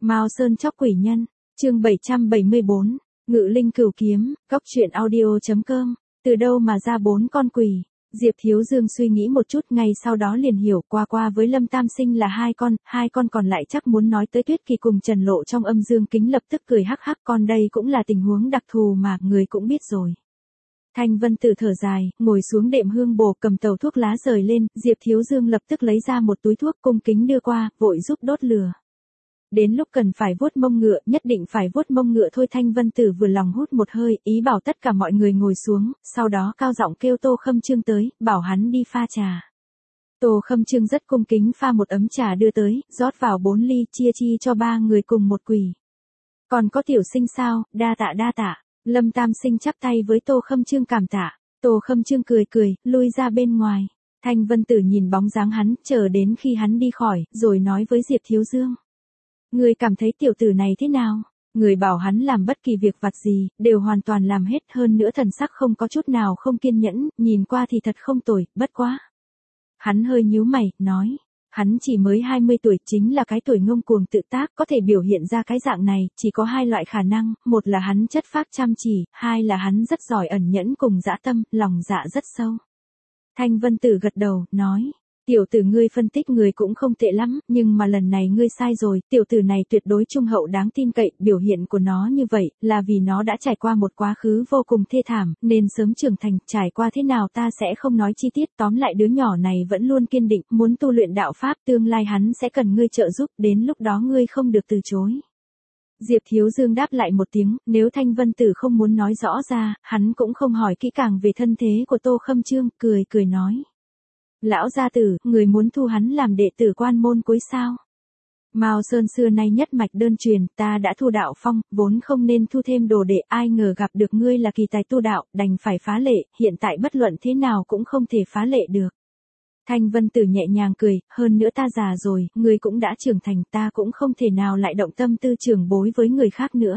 Mao Sơn chóc quỷ nhân, chương 774, Ngự Linh Cửu Kiếm, Cóc truyện audio.com, từ đâu mà ra 4 con quỷ? Diệp Thiếu Dương suy nghĩ một chút, ngay sau đó liền hiểu, qua với Lâm Tam Sinh là 2 con còn lại chắc muốn nói tới Tuyết Kỳ cùng Trần Lộ trong âm dương kính, lập tức cười hắc hắc, con đây cũng là tình huống đặc thù mà, người cũng biết rồi. Thanh Vân Tử thở dài, ngồi xuống đệm hương bồ, cầm tàu thuốc lá rời lên, Diệp Thiếu Dương lập tức lấy ra một túi thuốc cung kính đưa qua, vội giúp đốt lửa. Đến lúc cần phải vuốt mông ngựa, nhất định phải vuốt mông ngựa thôi. Thanh Vân Tử vừa lòng hút một hơi, ý bảo tất cả mọi người ngồi xuống, sau đó cao giọng kêu Tô Khâm Trương tới, bảo hắn đi pha trà. Tô Khâm Trương rất cung kính pha một ấm trà đưa tới, rót vào 4 ly, chia chi cho 3 người cùng một quỷ. Còn có Tiểu Sinh sao? Đa tạ. Lâm Tam Sinh chắp tay với Tô Khâm Trương cảm tạ. Tô Khâm Trương cười, lui ra bên ngoài. Thanh Vân Tử nhìn bóng dáng hắn, chờ đến khi hắn đi khỏi, rồi nói với Diệp Thiếu Dương. Người cảm thấy tiểu tử này thế nào? Người bảo hắn làm bất kỳ việc vặt gì, đều hoàn toàn làm hết, hơn nữa thần sắc không có chút nào không kiên nhẫn, nhìn qua thì thật không tồi, bất quá. Hắn hơi nhíu mày, nói. Hắn chỉ mới 20 tuổi, chính là cái tuổi ngông cuồng tự tác, có thể biểu hiện ra cái dạng này, chỉ có 2 loại khả năng, một là hắn chất phác chăm chỉ, 2 là hắn rất giỏi ẩn nhẫn cùng dã tâm, lòng dạ rất sâu. Thanh Vân Tử gật đầu, nói. Tiểu tử ngươi phân tích người cũng không tệ lắm, nhưng mà lần này ngươi sai rồi, tiểu tử này tuyệt đối trung hậu đáng tin cậy, biểu hiện của nó như vậy, là vì nó đã trải qua một quá khứ vô cùng thê thảm, nên sớm trưởng thành, trải qua thế nào ta sẽ không nói chi tiết, tóm lại đứa nhỏ này vẫn luôn kiên định, muốn tu luyện đạo pháp, tương lai hắn sẽ cần ngươi trợ giúp, đến lúc đó ngươi không được từ chối. Diệp Thiếu Dương đáp lại một tiếng, nếu Thanh Vân Tử không muốn nói rõ ra, hắn cũng không hỏi kỹ càng về thân thế của Tô Khâm Trương, cười nói. Lão gia tử, người muốn thu hắn làm đệ tử quan môn cuối sao? Mao Sơn xưa nay nhất mạch đơn truyền, ta đã thu đạo phong, vốn không nên thu thêm đồ đệ, ai ngờ gặp được ngươi là kỳ tài tu đạo, đành phải phá lệ, hiện tại bất luận thế nào cũng không thể phá lệ được. Thanh Vân Tử nhẹ nhàng cười, hơn nữa ta già rồi, ngươi cũng đã trưởng thành, ta cũng không thể nào lại động tâm tư trưởng bối với người khác nữa.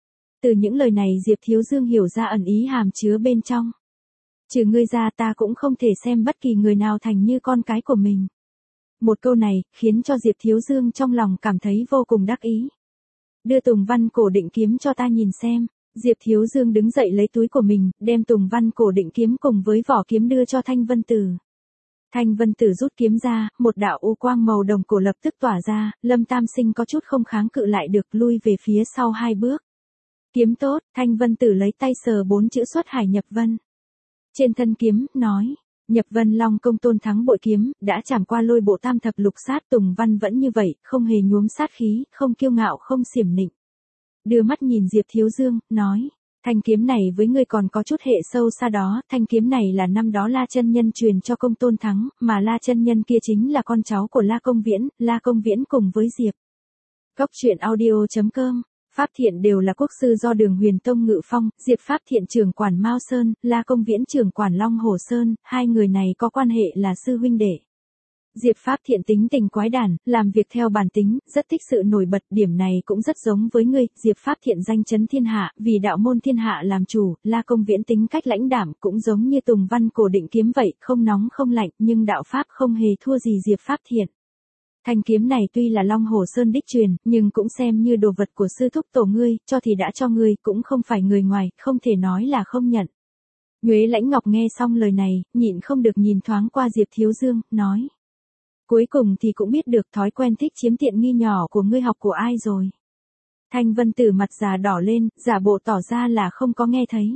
Từ những lời này Diệp Thiếu Dương hiểu ra ẩn ý hàm chứa bên trong. Trừ ngươi ra ta cũng không thể xem bất kỳ người nào thành như con cái của mình. Một câu này, khiến cho Diệp Thiếu Dương trong lòng cảm thấy vô cùng đắc ý. Đưa Tùng Văn Cổ Định Kiếm cho ta nhìn xem. Diệp Thiếu Dương đứng dậy lấy túi của mình, đem Tùng Văn Cổ Định Kiếm cùng với vỏ kiếm đưa cho Thanh Vân Tử. Thanh Vân Tử rút kiếm ra, một đạo u quang màu đồng cổ lập tức tỏa ra, Lâm Tam Sinh có chút không kháng cự lại được, lui về phía sau 2 bước. Kiếm tốt, Thanh Vân Tử lấy tay sờ 4 chữ Xuất Hải Nhập Vân. Trên thân kiếm, nói, Nhập Vân Long Công Tôn Thắng bội kiếm, đã trảm qua lôi bộ tam thập lục sát. Tùng Văn vẫn như vậy, không hề nhuốm sát khí, không kiêu ngạo không xiểm nịnh. Đưa mắt nhìn Diệp Thiếu Dương, nói, thanh kiếm này với ngươi còn có chút hệ sâu xa đó, thanh kiếm này là năm đó La Chân Nhân truyền cho Công Tôn Thắng, mà La Chân Nhân kia chính là con cháu của La Công Viễn cùng với Diệp. Cóc truyện audio.com. Pháp Thiện đều là quốc sư do Đường Huyền Tông ngự phong, Diệp Pháp Thiện trưởng quản Mao Sơn, La Công Viễn trưởng quản Long Hồ Sơn, 2 người này có quan hệ là sư huynh đệ. Diệp Pháp Thiện tính tình quái đản, làm việc theo bản tính, rất thích sự nổi bật, điểm này cũng rất giống với ngươi. Diệp Pháp Thiện danh chấn thiên hạ, vì đạo môn thiên hạ làm chủ, La Công Viễn tính cách lãnh đạm, cũng giống như Tùng Văn Cổ Định Kiếm vậy, không nóng không lạnh, nhưng đạo pháp không hề thua gì Diệp Pháp Thiện. Thanh kiếm này tuy là Long Hồ Sơn đích truyền, nhưng cũng xem như đồ vật của sư thúc tổ ngươi, cho thì đã cho ngươi, cũng không phải người ngoài, không thể nói là không nhận. Nhuế Lãnh Ngọc nghe xong lời này, nhịn không được nhìn thoáng qua Diệp Thiếu Dương, nói. Cuối cùng thì cũng biết được thói quen thích chiếm tiện nghi nhỏ của ngươi học của ai rồi. Thanh Vân Tử mặt già đỏ lên, giả bộ tỏ ra là không có nghe thấy.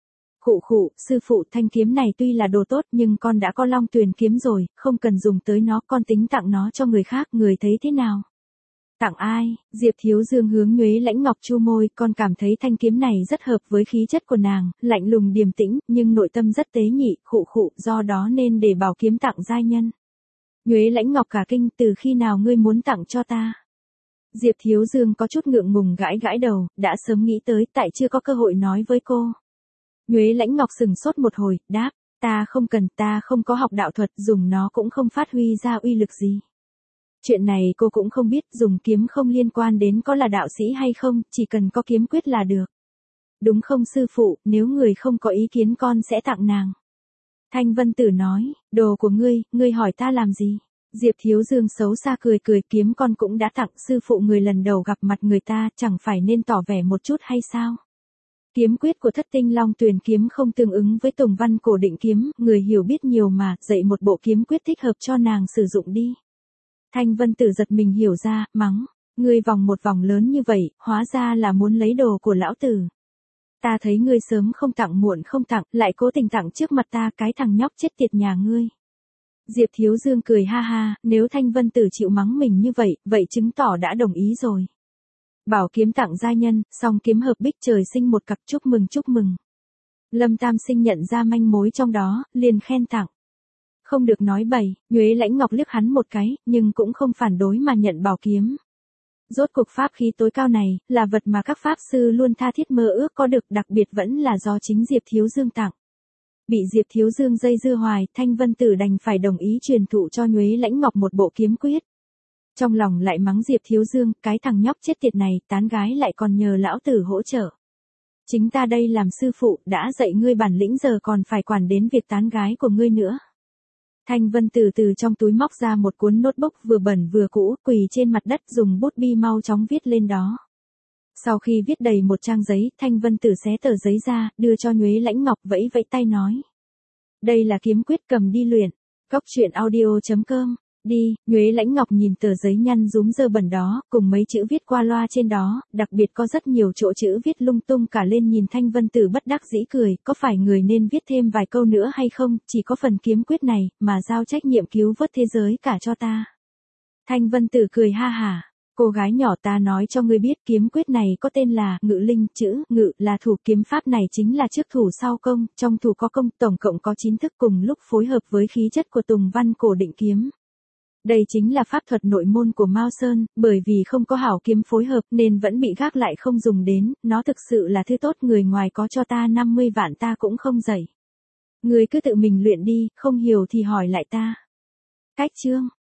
Khụ, sư phụ, thanh kiếm này tuy là đồ tốt nhưng con đã có Long Tuyền kiếm rồi, không cần dùng tới nó, con tính tặng nó cho người khác, người thấy thế nào? Tặng ai? Diệp Thiếu Dương hướng Nhuế Lãnh Ngọc chu môi, con cảm thấy thanh kiếm này rất hợp với khí chất của nàng, lạnh lùng điềm tĩnh, nhưng nội tâm rất tế nhị, khụ, do đó nên để bảo kiếm tặng giai nhân. Nhuế Lãnh Ngọc cả kinh, từ khi nào ngươi muốn tặng cho ta? Diệp Thiếu Dương có chút ngượng ngùng gãi đầu, đã sớm nghĩ tới, tại chưa có cơ hội nói với cô. Nhuế Lãnh Ngọc sừng sốt một hồi, đáp, ta không cần, ta không có học đạo thuật, dùng nó cũng không phát huy ra uy lực gì. Chuyện này cô cũng không biết, dùng kiếm không liên quan đến có là đạo sĩ hay không, chỉ cần có kiếm quyết là được. Đúng không sư phụ, nếu người không có ý kiến con sẽ tặng nàng. Thanh Vân Tử nói, đồ của ngươi hỏi ta làm gì? Diệp Thiếu Dương xấu xa cười cười, kiếm con cũng đã tặng sư phụ người lần đầu gặp mặt người ta, chẳng phải nên tỏ vẻ một chút hay sao? Kiếm quyết của Thất Tinh Long Tuyền kiếm không tương ứng với Tùng Văn Cổ Định kiếm, người hiểu biết nhiều mà, dạy một bộ kiếm quyết thích hợp cho nàng sử dụng đi. Thanh Vân Tử giật mình hiểu ra, mắng, ngươi vòng một vòng lớn như vậy, hóa ra là muốn lấy đồ của lão tử. Ta thấy ngươi sớm không tặng muộn không tặng, lại cố tình tặng trước mặt ta, cái thằng nhóc chết tiệt nhà ngươi. Diệp Thiếu Dương cười ha ha, nếu Thanh Vân Tử chịu mắng mình như vậy, vậy chứng tỏ đã đồng ý rồi. Bảo kiếm tặng gia nhân, song kiếm hợp bích trời sinh một cặp, chúc mừng chúc mừng. Lâm Tam Sinh nhận ra manh mối trong đó, liền khen tặng. Không được nói bậy, Nhuế Lãnh Ngọc liếc hắn một cái, nhưng cũng không phản đối mà nhận bảo kiếm. Rốt cuộc pháp khí tối cao này, là vật mà các pháp sư luôn tha thiết mơ ước có được, đặc biệt vẫn là do chính Diệp Thiếu Dương tặng. Bị Diệp Thiếu Dương dây dưa hoài, Thanh Vân Tử đành phải đồng ý truyền thụ cho Nhuế Lãnh Ngọc một bộ kiếm quyết. Trong lòng lại mắng Diệp Thiếu Dương, cái thằng nhóc chết tiệt này, tán gái lại còn nhờ lão tử hỗ trợ. Chính ta đây làm sư phụ, đã dạy ngươi bản lĩnh giờ còn phải quản đến việc tán gái của ngươi nữa. Thanh Vân từ từ trong túi móc ra một cuốn notebook vừa bẩn vừa cũ, quỳ trên mặt đất dùng bút bi mau chóng viết lên đó. Sau khi viết đầy một trang giấy, Thanh Vân Tử xé tờ giấy ra, đưa cho Nhuế Lãnh Ngọc, vẫy vẫy tay nói. Đây là kiếm quyết, cầm đi luyện. Cóc truyện audio.com. Đi, Nhuế Lãnh Ngọc nhìn tờ giấy nhăn rúm dơ bẩn đó, cùng mấy chữ viết qua loa trên đó, đặc biệt có rất nhiều chỗ chữ viết lung tung cả lên, nhìn Thanh Vân Tử bất đắc dĩ cười, có phải người nên viết thêm vài câu nữa hay không, chỉ có phần kiếm quyết này, mà giao trách nhiệm cứu vớt thế giới cả cho ta. Thanh Vân Tử cười ha hả. Cô gái nhỏ, ta nói cho ngươi biết, kiếm quyết này có tên là Ngự Linh, chữ Ngự là thủ, kiếm pháp này chính là trước thủ sau công, trong thủ có công, tổng cộng có 9 thức cùng lúc phối hợp với khí chất của Tùng Văn Cổ Định kiếm. Đây chính là pháp thuật nội môn của Mao Sơn, bởi vì không có hảo kiếm phối hợp nên vẫn bị gác lại không dùng đến, nó thực sự là thứ tốt, người ngoài có cho ta 50 vạn ta cũng không dạy. Ngươi cứ tự mình luyện đi, không hiểu thì hỏi lại ta. Cách chương